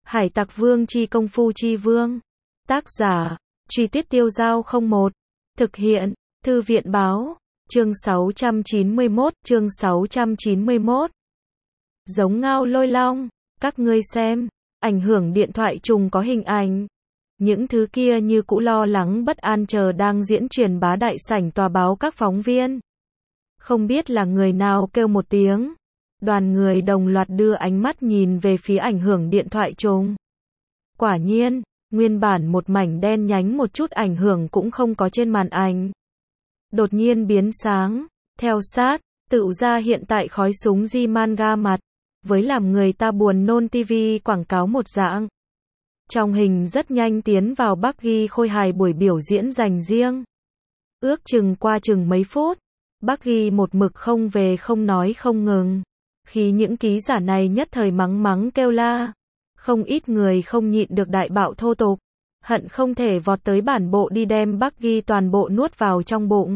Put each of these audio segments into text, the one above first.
Hải Tặc Vương chi công phu chi vương. Tác giả, Truy Tuyết Tiêu Dao 01. Thực hiện, Thư viện báo. Chương 691. Giống ngao lôi long. Các ngươi xem, ảnh hưởng điện thoại trùng có hình ảnh. Những thứ kia như cũ lo lắng bất an chờ đang diễn truyền bá đại sảnh tòa báo các phóng viên. Không biết là người nào kêu một tiếng. Đoàn người đồng loạt đưa ánh mắt nhìn về phía ảnh hưởng điện thoại trùng. Quả nhiên, nguyên bản một mảnh đen nhánh một chút ảnh hưởng cũng không có trên màn ảnh. Đột nhiên biến sáng, theo sát, tự ra hiện tại khói súng di manga mặt, với làm người ta buồn nôn TV quảng cáo một dạng. Trong hình rất nhanh tiến vào Bắc Ghi khôi hài buổi biểu diễn dành riêng. Ước chừng qua chừng mấy phút, Bắc Ghi một mực không về không nói không ngừng. Khi những ký giả này nhất thời mắng mắng kêu la, không ít người không nhịn được đại bạo thô tục, hận không thể vọt tới bản bộ đi đem Bắc Ghi toàn bộ nuốt vào trong bụng.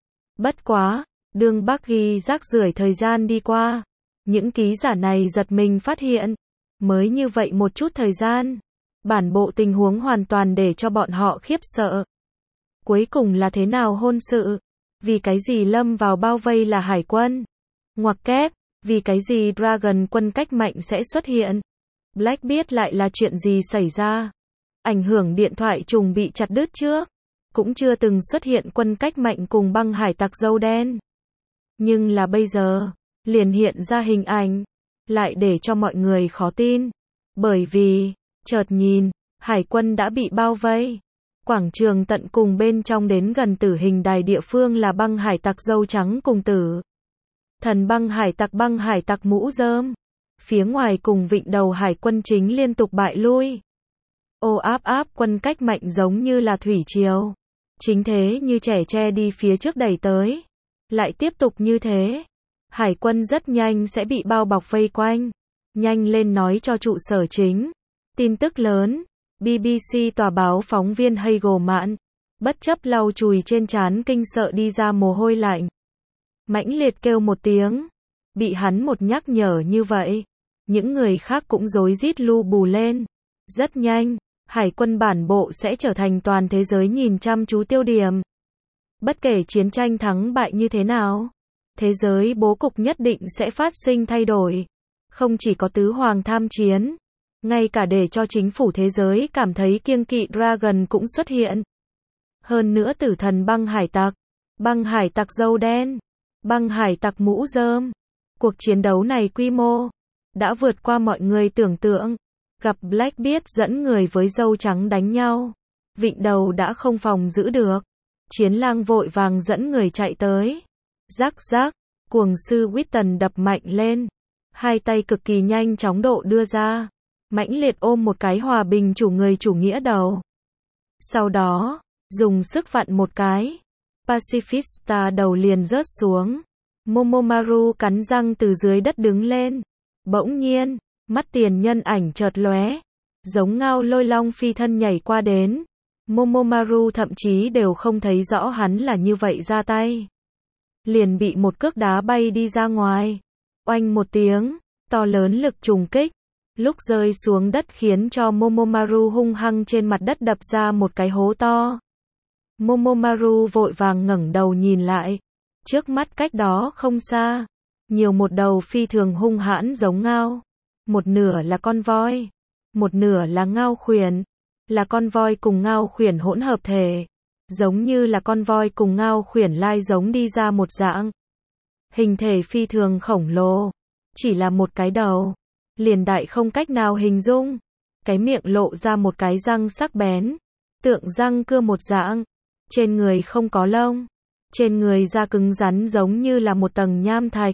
Bất quá, đương Bắc Ghi rác rưởi thời gian đi qua, những ký giả này giật mình phát hiện, mới như vậy một chút thời gian, bản bộ tình huống hoàn toàn để cho bọn họ khiếp sợ. Cuối cùng là thế nào hôn sự? Vì cái gì lâm vào bao vây là hải quân? Ngoặc kép, vì cái gì Dragon quân cách mạnh sẽ xuất hiện? Black biết lại là chuyện gì xảy ra? Ảnh hưởng điện thoại trùng bị chặt đứt trước, cũng chưa từng xuất hiện quân cách mạnh cùng băng hải tặc dâu đen. Nhưng là bây giờ, liền hiện ra hình ảnh, lại để cho mọi người khó tin. Bởi vì, chợt nhìn, hải quân đã bị bao vây. Quảng trường tận cùng bên trong đến gần tử hình đài địa phương là băng hải tặc dâu trắng cùng tử thần băng hải tặc mũ rơm. Phía ngoài cùng vịnh đầu hải quân chính liên tục bại lui. Ô áp áp quân cách mạnh giống như là thủy triều. Chính thế như trẻ tre đi phía trước đẩy tới. Lại tiếp tục như thế. Hải quân rất nhanh sẽ bị bao bọc vây quanh. Nhanh lên nói cho trụ sở chính. Tin tức lớn. BBC tòa báo phóng viên Hagel Mạn. Bất chấp lau chùi trên trán kinh sợ đi ra mồ hôi lạnh. Mãnh liệt kêu một tiếng. Bị hắn một nhắc nhở như vậy. Những người khác cũng rối rít lu bù lên. Rất nhanh, hải quân bản bộ sẽ trở thành toàn thế giới nhìn chăm chú tiêu điểm. Bất kể chiến tranh thắng bại như thế nào, thế giới bố cục nhất định sẽ phát sinh thay đổi. Không chỉ có tứ hoàng tham chiến, ngay cả để cho chính phủ thế giới cảm thấy kiêng kỵ Dragon cũng xuất hiện. Hơn nữa tử thần băng hải tặc dâu đen, băng hải tặc mũ rơm. Cuộc chiến đấu này quy mô đã vượt qua mọi người tưởng tượng. Gặp Blackbeard dẫn người với dâu trắng đánh nhau, vịnh đầu đã không phòng giữ được. Chiến lang vội vàng dẫn người chạy tới. Rắc rắc, cuồng sư Witten đập mạnh lên. Hai tay cực kỳ nhanh chóng độ đưa ra. Mãnh liệt ôm một cái hòa bình chủ người chủ nghĩa đầu. Sau đó, dùng sức vặn một cái. Pacifista đầu liền rớt xuống. Momomaru cắn răng từ dưới đất đứng lên. Bỗng nhiên, mắt tiền nhân ảnh chợt lóe, giống ngao lôi long phi thân nhảy qua đến. Momomaru thậm chí đều không thấy rõ hắn là như vậy ra tay. Liền bị một cước đá bay đi ra ngoài. Oanh một tiếng, to lớn lực trùng kích. Lúc rơi xuống đất khiến cho Momomaru hung hăng trên mặt đất đập ra một cái hố to. Momomaru vội vàng ngẩng đầu nhìn lại. Trước mắt cách đó không xa, nhiều một đầu phi thường hung hãn giống ngao. Một nửa là con voi, một nửa là ngao khuyển, là con voi cùng ngao khuyển hỗn hợp thể, giống như là con voi cùng ngao khuyển lai giống đi ra một dạng. Hình thể phi thường khổng lồ, chỉ là một cái đầu, liền đại không cách nào hình dung. Cái miệng lộ ra một cái răng sắc bén, tượng răng cưa một dạng, trên người không có lông, trên người da cứng rắn giống như là một tầng nham thạch.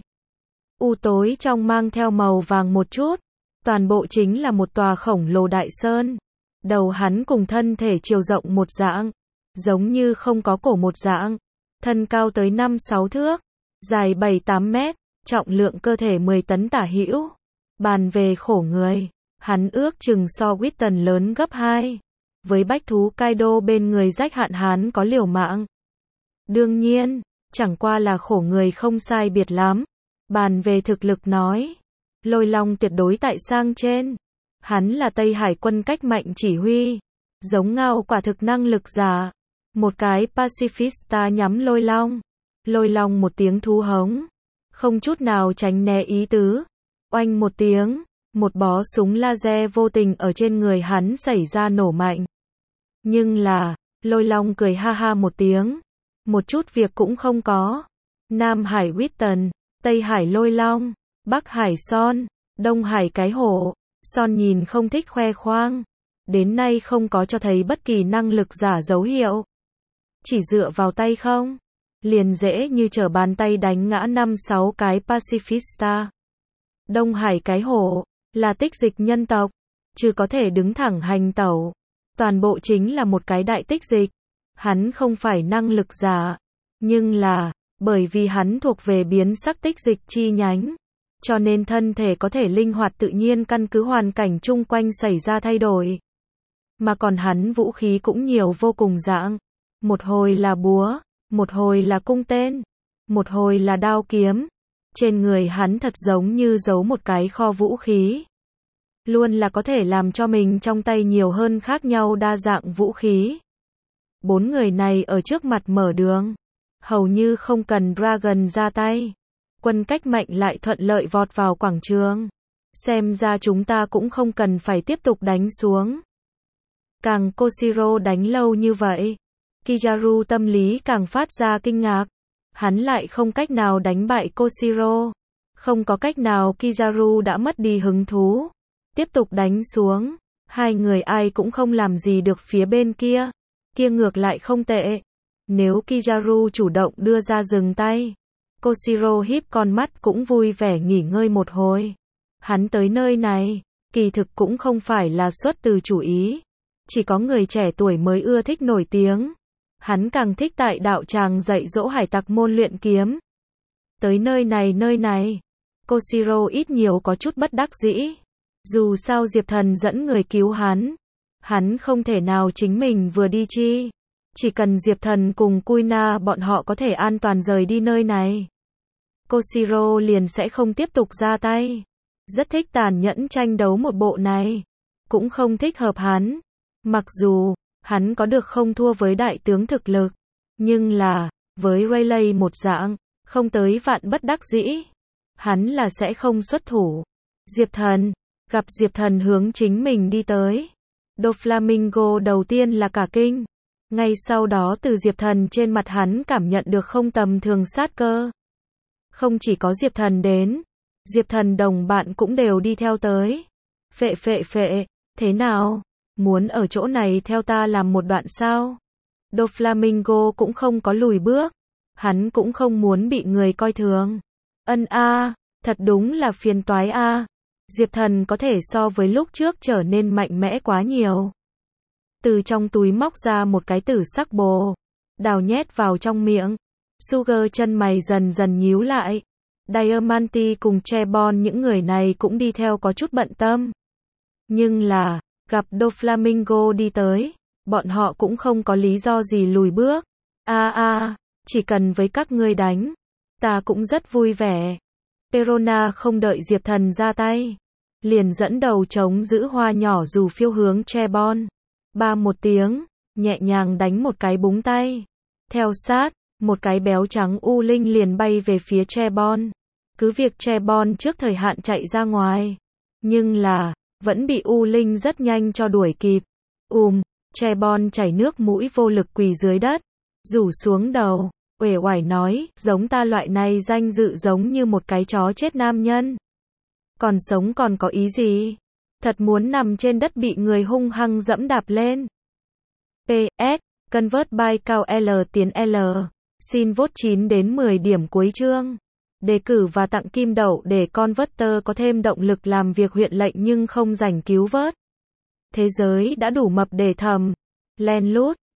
U tối trong mang theo màu vàng một chút. Toàn bộ chính là một tòa khổng lồ đại sơn. Đầu hắn cùng thân thể chiều rộng một dạng, giống như không có cổ một dạng. Thân cao tới 5-6 thước, dài 7-8 mét, trọng lượng cơ thể 10 tấn tả hữu. Bàn về khổ người, hắn ước chừng so Witten lớn gấp 2. Với bách thú Kaido bên người rách hạn hán có liều mạng. Đương nhiên, chẳng qua là khổ người không sai biệt lắm. Bàn về thực lực nói, lôi long tuyệt đối tại sang trên. Hắn là Tây Hải quân cách mạnh chỉ huy. Giống Ngao quả thực năng lực giả. Một cái pacifista nhắm Lôi Long. Lôi Long một tiếng thú hống. Không chút nào tránh né ý tứ. Oanh một tiếng. Một bó súng laser vô tình ở trên người hắn xảy ra nổ mạnh. Nhưng là, Lôi Long cười ha ha một tiếng. Một chút việc cũng không có. Nam Hải Witten, Tây Hải Lôi Long, Bắc Hải Son, Đông Hải cái hổ. Son nhìn không thích khoe khoang. Đến nay không có cho thấy bất kỳ năng lực giả dấu hiệu. Chỉ dựa vào tay không, liền dễ như trở bàn tay đánh ngã 5-6 cái pacifista. Đông Hải cái hổ, là tích dịch nhân tộc, chứ có thể đứng thẳng hành tẩu. Toàn bộ chính là một cái đại tích dịch. Hắn không phải năng lực giả, nhưng là, bởi vì hắn thuộc về biến sắc tích dịch chi nhánh, cho nên thân thể có thể linh hoạt tự nhiên căn cứ hoàn cảnh chung quanh xảy ra thay đổi. Mà còn hắn vũ khí cũng nhiều vô cùng dạng. Một hồi là búa, một hồi là cung tên, một hồi là đao kiếm. Trên người hắn thật giống như giấu một cái kho vũ khí. Luôn là có thể làm cho mình trong tay nhiều hơn khác nhau đa dạng vũ khí. 4 người này ở trước mặt mở đường. Hầu như không cần Dragon ra tay. Quân cách mạnh lại thuận lợi vọt vào quảng trường. Xem ra chúng ta cũng không cần phải tiếp tục đánh xuống. Càng Koshiro đánh lâu như vậy, Kizaru tâm lý càng phát ra kinh ngạc. Hắn lại không cách nào đánh bại Koshiro. Không có cách nào, Kizaru đã mất đi hứng thú. Tiếp tục đánh xuống. Hai người ai cũng không làm gì được phía bên kia. Kia ngược lại không tệ. Nếu Kizaru chủ động đưa ra dừng tay, Koshiro híp con mắt cũng vui vẻ nghỉ ngơi một hồi. Hắn tới nơi này, kỳ thực cũng không phải là xuất từ chủ ý. Chỉ có người trẻ tuổi mới ưa thích nổi tiếng. Hắn càng thích tại đạo tràng dạy dỗ hải tặc môn luyện kiếm. Tới nơi này, Koshiro ít nhiều có chút bất đắc dĩ. Dù sao Diệp Thần dẫn người cứu hắn không thể nào chính mình vừa đi chi. Chỉ cần Diệp Thần cùng Kuina bọn họ có thể an toàn rời đi nơi này, Koshiro liền sẽ không tiếp tục ra tay. Rất thích tàn nhẫn tranh đấu một bộ này. Cũng không thích hợp hắn. Mặc dù, hắn có được không thua với đại tướng thực lực. Nhưng là, với Rayleigh một dạng, không tới vạn bất đắc dĩ, hắn là sẽ không xuất thủ. Diệp Thần, gặp Diệp Thần hướng chính mình đi tới. Doflamingo đầu tiên là cả kinh. Ngay sau đó từ Diệp Thần trên mặt hắn cảm nhận được không tầm thường sát cơ. Không chỉ có Diệp Thần đến, Diệp Thần đồng bạn cũng đều đi theo tới. Phệ, thế nào? Muốn ở chỗ này theo ta làm một đoạn sao? Doflamingo cũng không có lùi bước. Hắn cũng không muốn bị người coi thường. Thật đúng là phiền toái a. Diệp Thần có thể so với lúc trước trở nên mạnh mẽ quá nhiều. Từ trong túi móc ra một cái tử sắc bồ, đào nhét vào trong miệng. Sugar chân mày dần dần nhíu lại. Diamante cùng Chebon những người này cũng đi theo có chút bận tâm. Nhưng là, gặp Doflamingo đi tới, bọn họ cũng không có lý do gì lùi bước. Chỉ cần với các ngươi đánh, ta cũng rất vui vẻ. Perona không đợi Diệp Thần ra tay, liền dẫn đầu chống giữ hoa nhỏ dù phiêu hướng Chebon. Ba một tiếng, nhẹ nhàng đánh một cái búng tay. Theo sát, một cái béo trắng u linh liền bay về phía Chebon. Cứ việc Chebon trước thời hạn chạy ra ngoài, nhưng là, vẫn bị u linh rất nhanh cho đuổi kịp. Chebon chảy nước mũi vô lực quỳ dưới đất, rủ xuống đầu, uể oải nói, giống ta loại này danh dự giống như một cái chó chết nam nhân. Còn sống còn có ý gì? Thật muốn nằm trên đất bị người hung hăng dẫm đạp lên. PS, Convert by cao L tiến L. Xin vote 9 đến 10 điểm cuối chương. Đề cử và tặng kim đậu để Converter có thêm động lực làm việc huyện lệnh nhưng không rảnh cứu vớt. Thế giới đã đủ mập để thầm. Len lút.